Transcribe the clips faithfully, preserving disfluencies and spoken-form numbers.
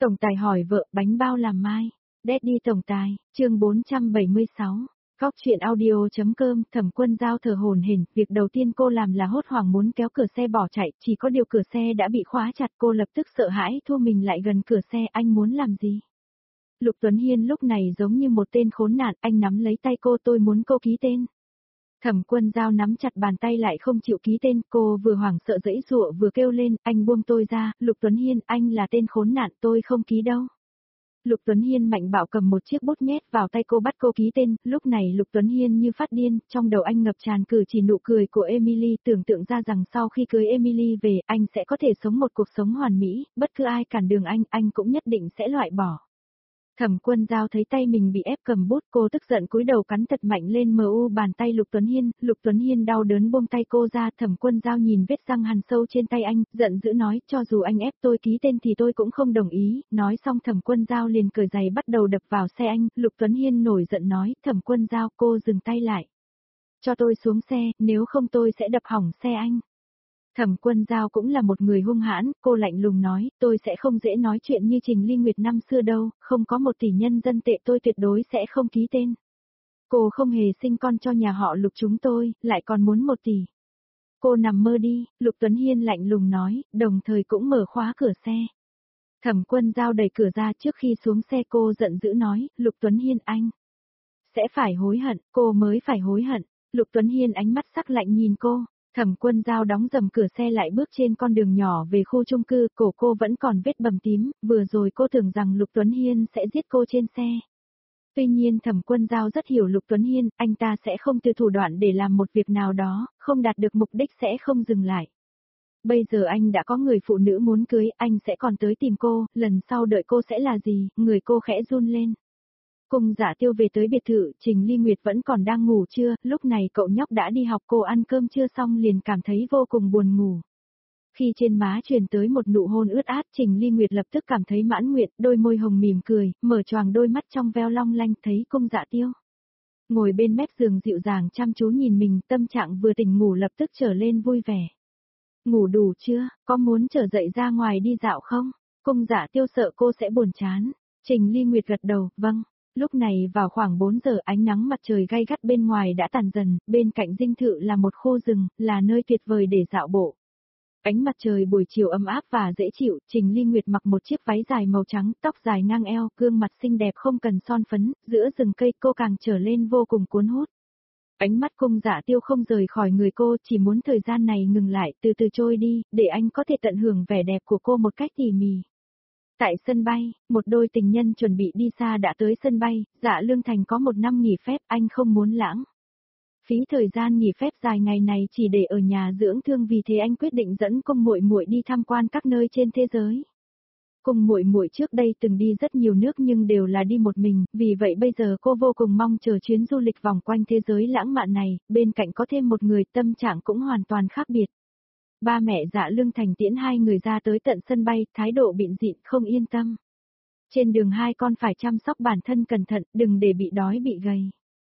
Tổng tài hỏi vợ bánh bao làm mai. Daddy tổng tài, chương bốn trăm bảy mươi sáu. Góc chuyện audio.com. Thẩm Quân Giao thở hổn hển, việc đầu tiên cô làm là hốt hoảng muốn kéo cửa xe bỏ chạy, chỉ có điều cửa xe đã bị khóa chặt, cô lập tức sợ hãi thu mình lại gần cửa xe. Anh muốn làm gì? Lục Tuấn Hiên lúc này giống như một tên khốn nạn, anh nắm lấy tay cô, tôi muốn cô ký tên. Thẩm Quân Giao nắm chặt bàn tay lại không chịu ký tên, cô vừa hoảng sợ giãy giụa vừa kêu lên, anh buông tôi ra. Lục Tuấn Hiên, anh là tên khốn nạn, tôi không ký đâu. Lục Tuấn Hiên mạnh bạo cầm một chiếc bút nhét vào tay cô bắt cô ký tên, lúc này Lục Tuấn Hiên như phát điên, trong đầu anh ngập tràn cử chỉ nụ cười của Emily, tưởng tượng ra rằng sau khi cưới Emily về, anh sẽ có thể sống một cuộc sống hoàn mỹ, bất cứ ai cản đường anh, anh cũng nhất định sẽ loại bỏ. Thẩm Quân Giao thấy tay mình bị ép cầm bút, cô tức giận cúi đầu cắn thật mạnh lên mờ u bàn tay Lục Tuấn Hiên, Lục Tuấn Hiên đau đớn buông tay cô ra, Thẩm Quân Giao nhìn vết răng hằn sâu trên tay anh, giận dữ nói, cho dù anh ép tôi ký tên thì tôi cũng không đồng ý, nói xong Thẩm Quân Giao liền cởi giày bắt đầu đập vào xe anh, Lục Tuấn Hiên nổi giận nói, Thẩm Quân Giao, cô dừng tay lại. Cho tôi xuống xe, nếu không tôi sẽ đập hỏng xe anh. Thẩm Quân Giao cũng là một người hung hãn, cô lạnh lùng nói, tôi sẽ không dễ nói chuyện như Trình Ly Nguyệt năm xưa đâu, không có một tỷ nhân dân tệ tôi tuyệt đối sẽ không ký tên. Cô không hề sinh con cho nhà họ Lục chúng tôi, lại còn muốn một tỷ. Cô nằm mơ đi, Lục Tuấn Hiên lạnh lùng nói, đồng thời cũng mở khóa cửa xe. Thẩm Quân Giao đẩy cửa ra trước khi xuống xe cô giận dữ nói, Lục Tuấn Hiên anh sẽ phải hối hận, cô mới phải hối hận. Lục Tuấn Hiên ánh mắt sắc lạnh nhìn cô. Thẩm Quân Giao đóng dầm cửa xe lại bước trên con đường nhỏ về khu chung cư, cổ cô vẫn còn vết bầm tím, vừa rồi cô tưởng rằng Lục Tuấn Hiên sẽ giết cô trên xe. Tuy nhiên Thẩm Quân Giao rất hiểu Lục Tuấn Hiên, anh ta sẽ không từ thủ đoạn để làm một việc nào đó, không đạt được mục đích sẽ không dừng lại. Bây giờ anh đã có người phụ nữ muốn cưới, anh sẽ còn tới tìm cô, lần sau đợi cô sẽ là gì, người cô khẽ run lên. Cùng Dạ Tiêu về tới biệt thự, Trình Ly Nguyệt vẫn còn đang ngủ trưa, lúc này cậu nhóc đã đi học, cô ăn cơm trưa xong liền cảm thấy vô cùng buồn ngủ. Khi trên má truyền tới một nụ hôn ướt át, Trình Ly Nguyệt lập tức cảm thấy mãn nguyện, đôi môi hồng mỉm cười, mở choàng đôi mắt trong veo long lanh, thấy Cung Dạ Tiêu ngồi bên mép giường dịu dàng chăm chú nhìn mình, tâm trạng vừa tỉnh ngủ lập tức trở lên vui vẻ. Ngủ đủ chưa, có muốn trở dậy ra ngoài đi dạo không? Cung Dạ Tiêu sợ cô sẽ buồn chán. Trình Ly Nguyệt gật đầu, vâng. Lúc này vào khoảng bốn giờ ánh nắng mặt trời gay gắt bên ngoài đã tàn dần, bên cạnh dinh thự là một khu rừng, là nơi tuyệt vời để dạo bộ. Ánh mặt trời buổi chiều ấm áp và dễ chịu, Trình Ly Nguyệt mặc một chiếc váy dài màu trắng, tóc dài ngang eo, gương mặt xinh đẹp không cần son phấn, giữa rừng cây cô càng trở lên vô cùng cuốn hút. Ánh mắt Cung Dạ Tiêu không rời khỏi người cô, chỉ muốn thời gian này ngừng lại, từ từ trôi đi, để anh có thể tận hưởng vẻ đẹp của cô một cách tỉ mỉ. Tại sân bay, một đôi tình nhân chuẩn bị đi xa đã tới sân bay, Dạ Lương Thành có một năm nghỉ phép, anh không muốn lãng phí thời gian nghỉ phép dài ngày này chỉ để ở nhà dưỡng thương, vì thế anh quyết định dẫn Cung Muội Muội đi tham quan các nơi trên thế giới. Cung Muội Muội trước đây từng đi rất nhiều nước nhưng đều là đi một mình, vì vậy bây giờ cô vô cùng mong chờ chuyến du lịch vòng quanh thế giới lãng mạn này, bên cạnh có thêm một người, tâm trạng cũng hoàn toàn khác biệt. Ba mẹ Dạ Lương Thành tiễn hai người ra tới tận sân bay, thái độ bịn dịn không yên tâm. Trên đường hai con phải chăm sóc bản thân cẩn thận, đừng để bị đói bị gầy.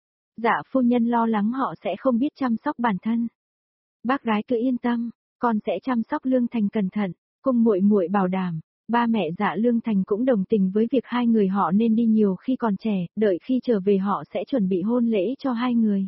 Dạ phu nhân lo lắng họ sẽ không biết chăm sóc bản thân. Bác gái cứ yên tâm, con sẽ chăm sóc Lương Thành cẩn thận, Cung Muội Muội bảo đảm. Ba mẹ Dạ Lương Thành cũng đồng tình với việc hai người họ nên đi nhiều khi còn trẻ, đợi khi trở về họ sẽ chuẩn bị hôn lễ cho hai người.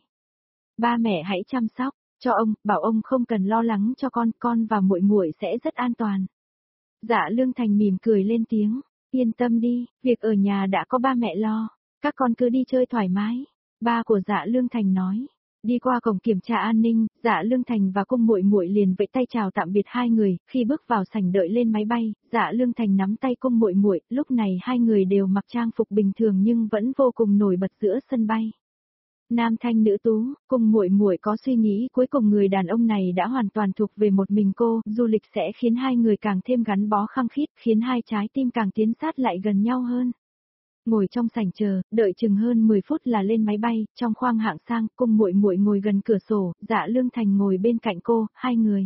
Ba mẹ hãy chăm sóc cho ông, bảo ông không cần lo lắng cho con, con và muội muội sẽ rất an toàn. Dạ Lương Thành mỉm cười lên tiếng, yên tâm đi, việc ở nhà đã có ba mẹ lo, các con cứ đi chơi thoải mái. Ba của Dạ Lương Thành nói. Đi qua cổng kiểm tra an ninh, Dạ Lương Thành và Cung Muội Muội liền vẫy tay chào tạm biệt hai người, khi bước vào sảnh đợi lên máy bay, Dạ Lương Thành nắm tay Cung Muội Muội, lúc này hai người đều mặc trang phục bình thường nhưng vẫn vô cùng nổi bật giữa sân bay. Nam thanh nữ tú, Cung Muội Muội có suy nghĩ cuối cùng người đàn ông này đã hoàn toàn thuộc về một mình cô, du lịch sẽ khiến hai người càng thêm gắn bó khăng khít, khiến hai trái tim càng tiến sát lại gần nhau hơn. Ngồi trong sảnh chờ, đợi chừng hơn mười phút là lên máy bay, trong khoang hạng sang, Cung Muội Muội ngồi gần cửa sổ, Dạ Lương Thành ngồi bên cạnh cô, hai người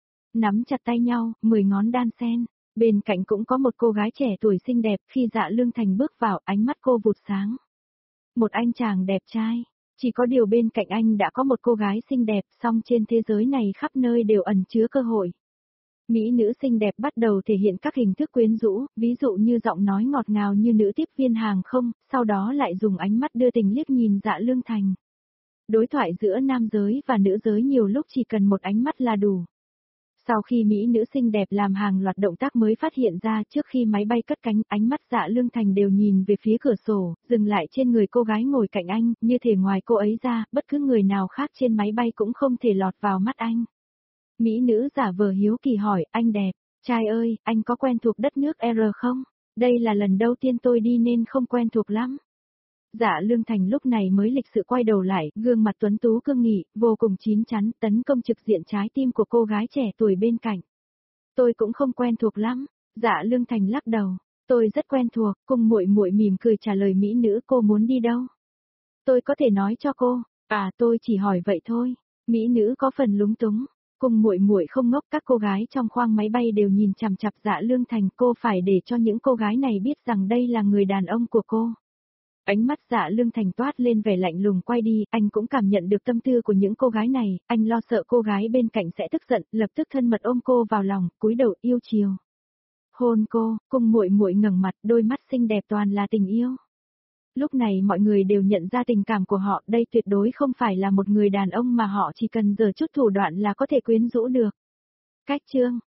nắm chặt tay nhau, mười ngón đan sen. Bên cạnh cũng có một cô gái trẻ tuổi xinh đẹp, khi Dạ Lương Thành bước vào, ánh mắt cô vụt sáng. Một anh chàng đẹp trai, chỉ có điều bên cạnh anh đã có một cô gái xinh đẹp, song trên thế giới này khắp nơi đều ẩn chứa cơ hội. Mỹ nữ xinh đẹp bắt đầu thể hiện các hình thức quyến rũ, ví dụ như giọng nói ngọt ngào như nữ tiếp viên hàng không, sau đó lại dùng ánh mắt đưa tình liếc nhìn Dạ Lương Thành. Đối thoại giữa nam giới và nữ giới nhiều lúc chỉ cần một ánh mắt là đủ. Sau khi Mỹ nữ xinh đẹp làm hàng loạt động tác mới phát hiện ra trước khi máy bay cất cánh, ánh mắt Dạ Lương Thành đều nhìn về phía cửa sổ, dừng lại trên người cô gái ngồi cạnh anh, như thể ngoài cô ấy ra, bất cứ người nào khác trên máy bay cũng không thể lọt vào mắt anh. Mỹ nữ giả vờ hiếu kỳ hỏi, anh đẹp, trai ơi, anh có quen thuộc đất nước R không? Đây là lần đầu tiên tôi đi nên không quen thuộc lắm. Dạ Lương Thành lúc này mới lịch sự quay đầu lại, gương mặt tuấn tú cương nghị, vô cùng chín chắn, tấn công trực diện trái tim của cô gái trẻ tuổi bên cạnh. Tôi cũng không quen thuộc lắm. Dạ Lương Thành lắc đầu, tôi rất quen thuộc, cùng muội muội mỉm cười trả lời mỹ nữ, cô muốn đi đâu? Tôi có thể nói cho cô, à tôi chỉ hỏi vậy thôi. Mỹ nữ có phần lúng túng. Cùng muội muội không ngốc, các cô gái trong khoang máy bay đều nhìn chằm chằm Dạ Lương Thành, cô phải để cho những cô gái này biết rằng đây là người đàn ông của cô. Ánh mắt Dạ Lương Thành toát lên vẻ lạnh lùng quay đi, anh cũng cảm nhận được tâm tư của những cô gái này, anh lo sợ cô gái bên cạnh sẽ tức giận, lập tức thân mật ôm cô vào lòng, cúi đầu yêu chiều. Hôn cô, cùng muội muội ngẩng mặt, đôi mắt xinh đẹp toàn là tình yêu. Lúc này mọi người đều nhận ra tình cảm của họ, đây tuyệt đối không phải là một người đàn ông mà họ chỉ cần giở chút thủ đoạn là có thể quyến rũ được. Cách chương